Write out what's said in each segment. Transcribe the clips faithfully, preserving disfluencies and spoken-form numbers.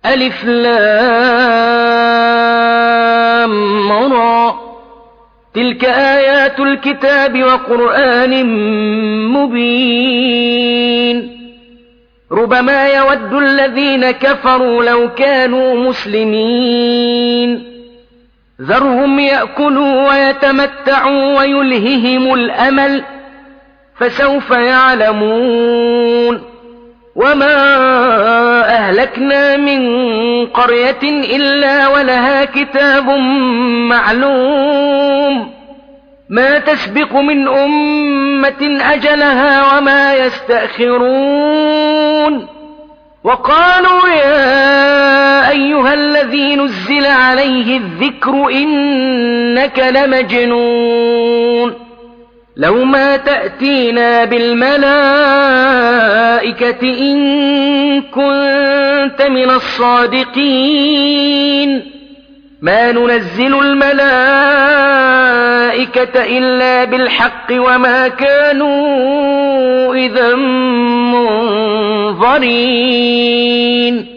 ألف لام را تلك آيات الكتاب وقرآن مبين ربما يود الذين كفروا لو كانوا مسلمين ذرهم يأكلوا ويتمتعوا ويلههم الأمل فسوف يعلمون وما أهلكنا من قرية إلا ولها كتاب معلوم ما تسبق من أمة أجلها وما يستأخرون وقالوا يا أيها الذي نزل عليه الذكر إنك لمجنون لو ما تأتينا بالملائكة إن كنت من الصادقين ما ننزل الملائكة إلا بالحق وما كانوا إذا منظرين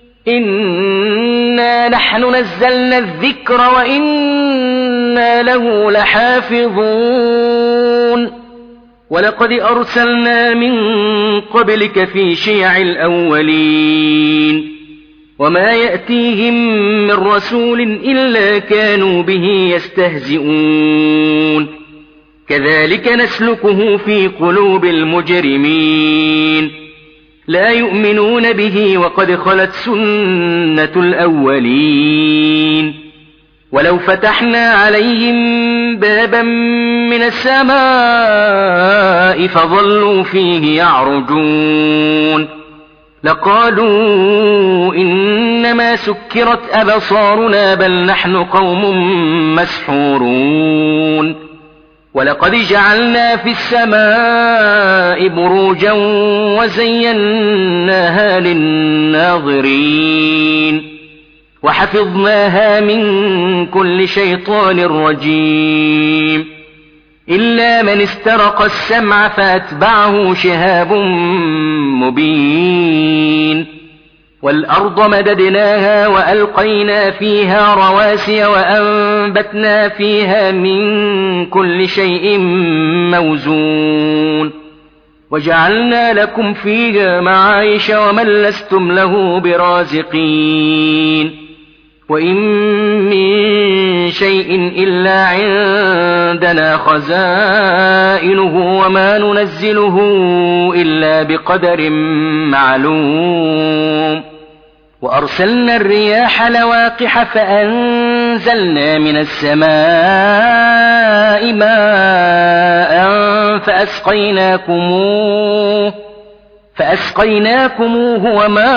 إنا نحن نزلنا الذكر وإنا له لحافظون ولقد أرسلنا من قبلك في شيع الأولين وما يأتيهم من رسول إلا كانوا به يستهزئون كذلك نسلكه في قلوب المجرمين لا يؤمنون به وقد خلت سنة الأولين ولو فتحنا عليهم بابا من السماء فظلوا فيه يعرجون لقالوا إنما سكرت أبصارنا بل نحن قوم مسحورون ولقد جعلنا في السماء بروجا وزيناها للناظرين وحفظناها من كل شيطان رجيم إلا من استرق السمع فأتبعه شهاب مبين والأرض مددناها وألقينا فيها رواسي وأنبتنا فيها من كل شيء موزون وجعلنا لكم فيها معايش ومن لستم له برازقين وإن من شيء إلا عندنا خزائنه وما ننزله إلا بقدر معلوم وأرسلنا الرياح لواقح فأنزلنا من السماء ماء فأسقيناكموه فأسقيناكموه وما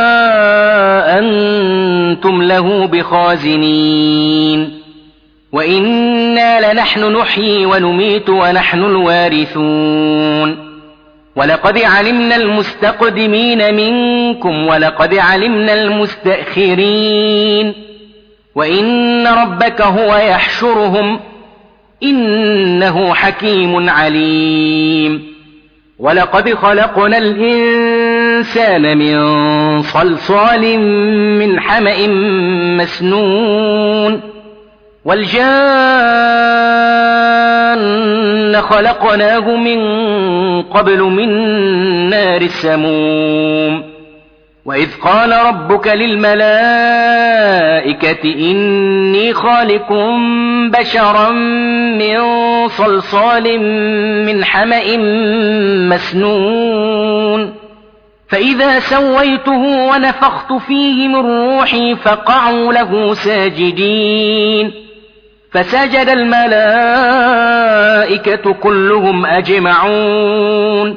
أنتم له بخازنين وإنا لنحن نحيي ونميت ونحن الوارثون ولقد علمنا المستقدمين منكم ولقد علمنا المستأخرين وإن ربك هو يحشرهم إنه حكيم عليم ولقد خلقنا الإنسان من صلصال من حمأ مسنون والجان خلقناه من قبل من نار السموم وإذ قال ربك للملائكة إني خالق بشرا من صلصال من حمأ مسنون فإذا سويته ونفخت فيه من روحي فقعوا له ساجدين فسجد الملائكة كلهم أجمعون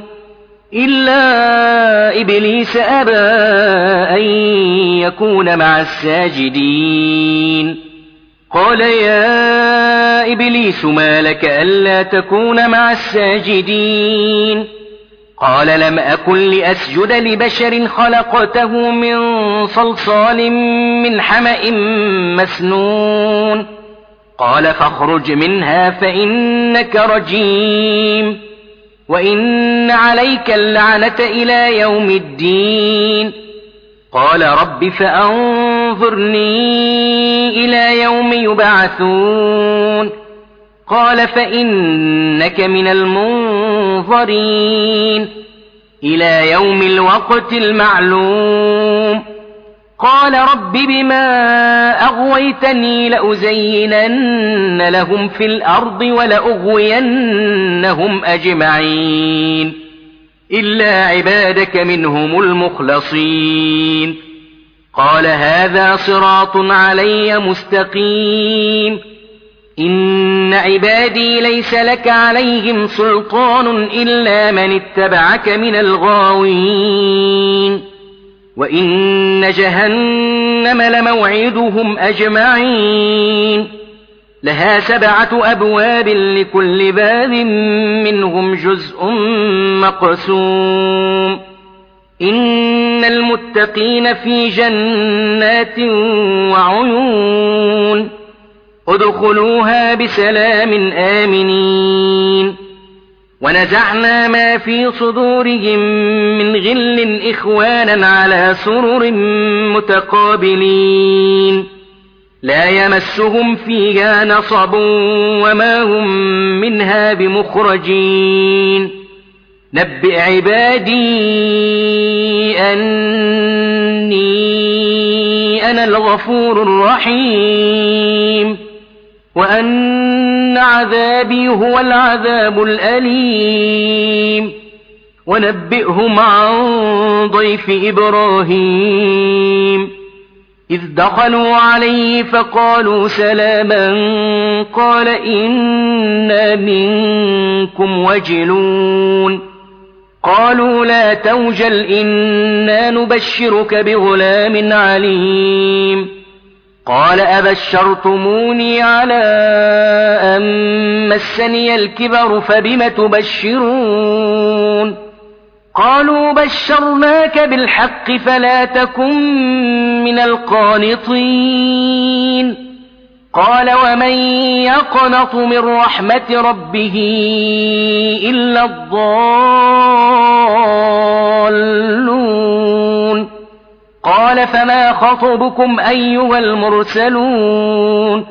إلا إبليس أبى أن يكون مع الساجدين قال يا إبليس ما لك ألا تكون مع الساجدين قال لم أكن لأسجد لبشر خلقته من صلصال من حمأ مسنون قال فاخرج منها فإنك رجيم وإن عليك اللعنة إلى يوم الدين قال رب فأنظرني انظرني إلى يوم يبعثون قال فإنك من المنظرين إلى يوم الوقت المعلوم قال رب بما أغويتني لأزينن لهم في الأرض ولأغوينهم أجمعين إلا عبادك منهم المخلصين قال هذا صراط علي مستقيم إن عبادي ليس لك عليهم سلطان إلا من اتبعك من الغاوين وإن جهنم لموعدهم أجمعين لها سبعة أبواب لكل باب منهم جزء مقسوم إن المتقين في جنات وعيون ادخلوها بسلام آمنين ونزعنا ما في صدورهم من غل إخوانا على سرر متقابلين لا يمسهم فيها نصب وما هم منها بمخرجين نبئ عبادي أني أنا الغفور الرحيم وأن عذابي هو العذاب الأليم ونبئهم عن ضيف إبراهيم إذ دخلوا عليه فقالوا سلاما قال إنا منكم وجلون قالوا لا توجل إنا نبشرك بغلام عليم قال أبشرتموني على أن مسني الكبر فبم تبشرون قالوا بشرناك بالحق فلا تكن من القانطين قال ومن يقنط من رحمة ربه إلا الضالون قال فما خطبكم أيها المرسلون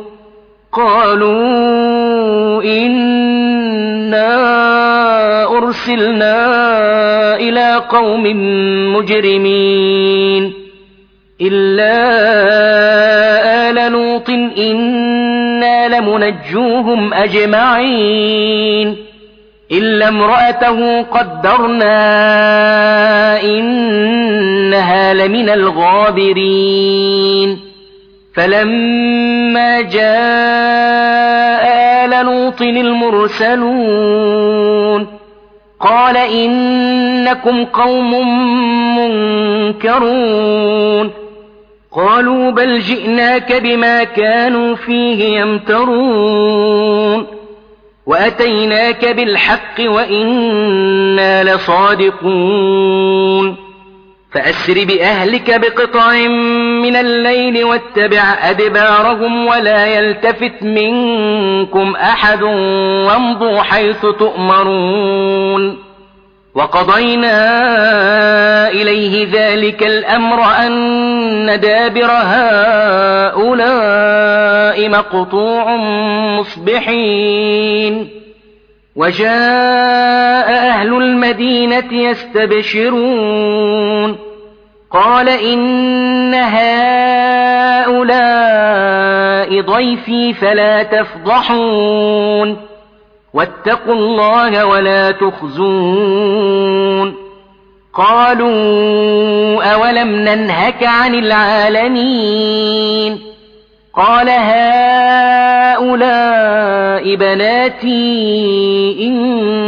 قالوا إنا أرسلنا إلى قوم مجرمين إلا آل لوط إنا لمنجوهم أجمعين إلا امرأته قدرنا إنها لمن الغابرين فلما جاء آل لوط المرسلون قال إنكم قوم منكرون قالوا بل جئناك بما كانوا فيه يمترون وأتيناك بالحق وإنا لصادقون فأسر بأهلك بقطع من الليل واتبع أدبارهم ولا يلتفت منكم أحد وامضوا حيث تؤمرون وقضينا إليه ذلك الأمر أن دابر هؤلاء مقطوع مصبحين وجاء أهل المدينة يستبشرون قال إن هؤلاء ضيفي فلا تفضحون واتقوا الله ولا تخزون قالوا أولم ننهك عن العالمين قال هؤلاء بناتي إن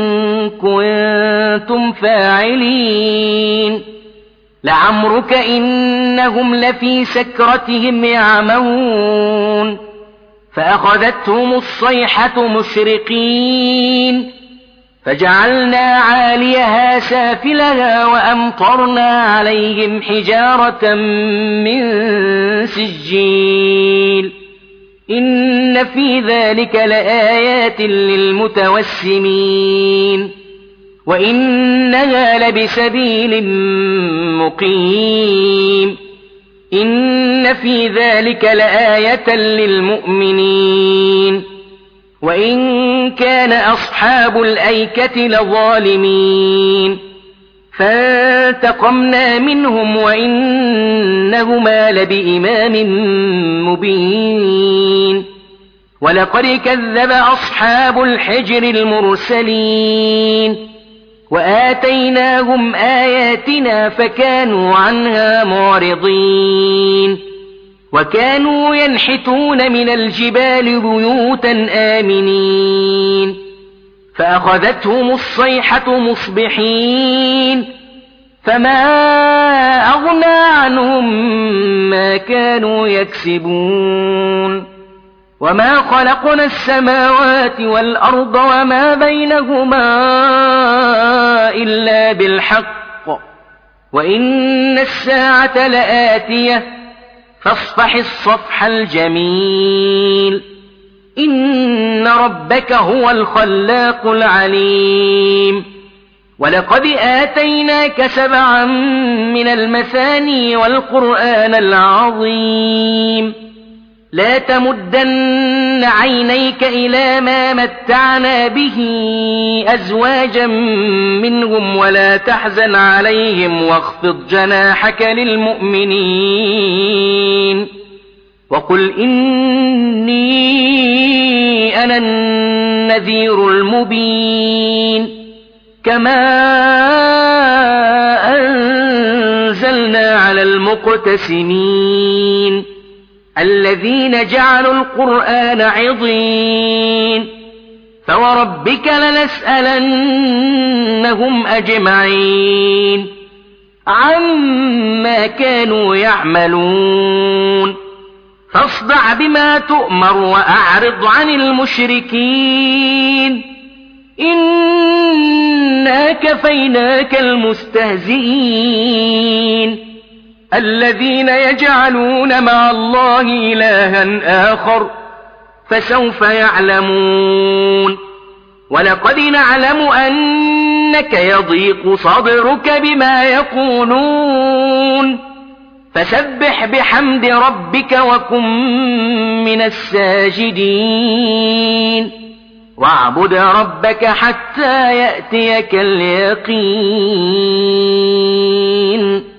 كنتم فاعلين لعمرك إنهم لفي سكرتهم يعمهون فأخذتهم الصيحة مشرقين فجعلنا عاليها سافلها وأمطرنا عليهم حجارة من سجيل إن في ذلك لآيات للمتوسمين وإنها لبسبيل مقيم إن في ذلك لآية للمؤمنين وإن كان أصحاب الأيكة لظالمين فانتقمنا منهم وإنهما لبإمام مبين ولقد كذب أصحاب الحجر المرسلين وآتيناهم آياتنا فكانوا عنها معرضين وكانوا ينحتون من الجبال بيوتا آمنين فأخذتهم الصيحة مصبحين فما أغنى عنهم ما كانوا يكسبون وما خلقنا السماوات والأرض وما بينهما إلا بالحق وإن الساعة لآتية فاصفح الصفح الجميل إن ربك هو الخلاق العليم ولقد آتيناك سبعا من المثاني والقرآن العظيم لا تمدن عينيك إلى ما متعنا به أزواجا منهم ولا تحزن عليهم واخفض جناحك للمؤمنين وقل إني أنا النذير المبين كما أنزلنا على المقتسمين الذين جعلوا القرآن عضين فوربك لنسألنهم أجمعين عما كانوا يعملون فاصدع بما تؤمر وأعرض عن المشركين إنا كفيناك المستهزئين الذين يجعلون مع الله إلها آخر فسوف يعلمون ولقد نعلم أنك يضيق صدرك بما يقولون فسبح بحمد ربك وكن من الساجدين واعبد ربك حتى يأتيك اليقين.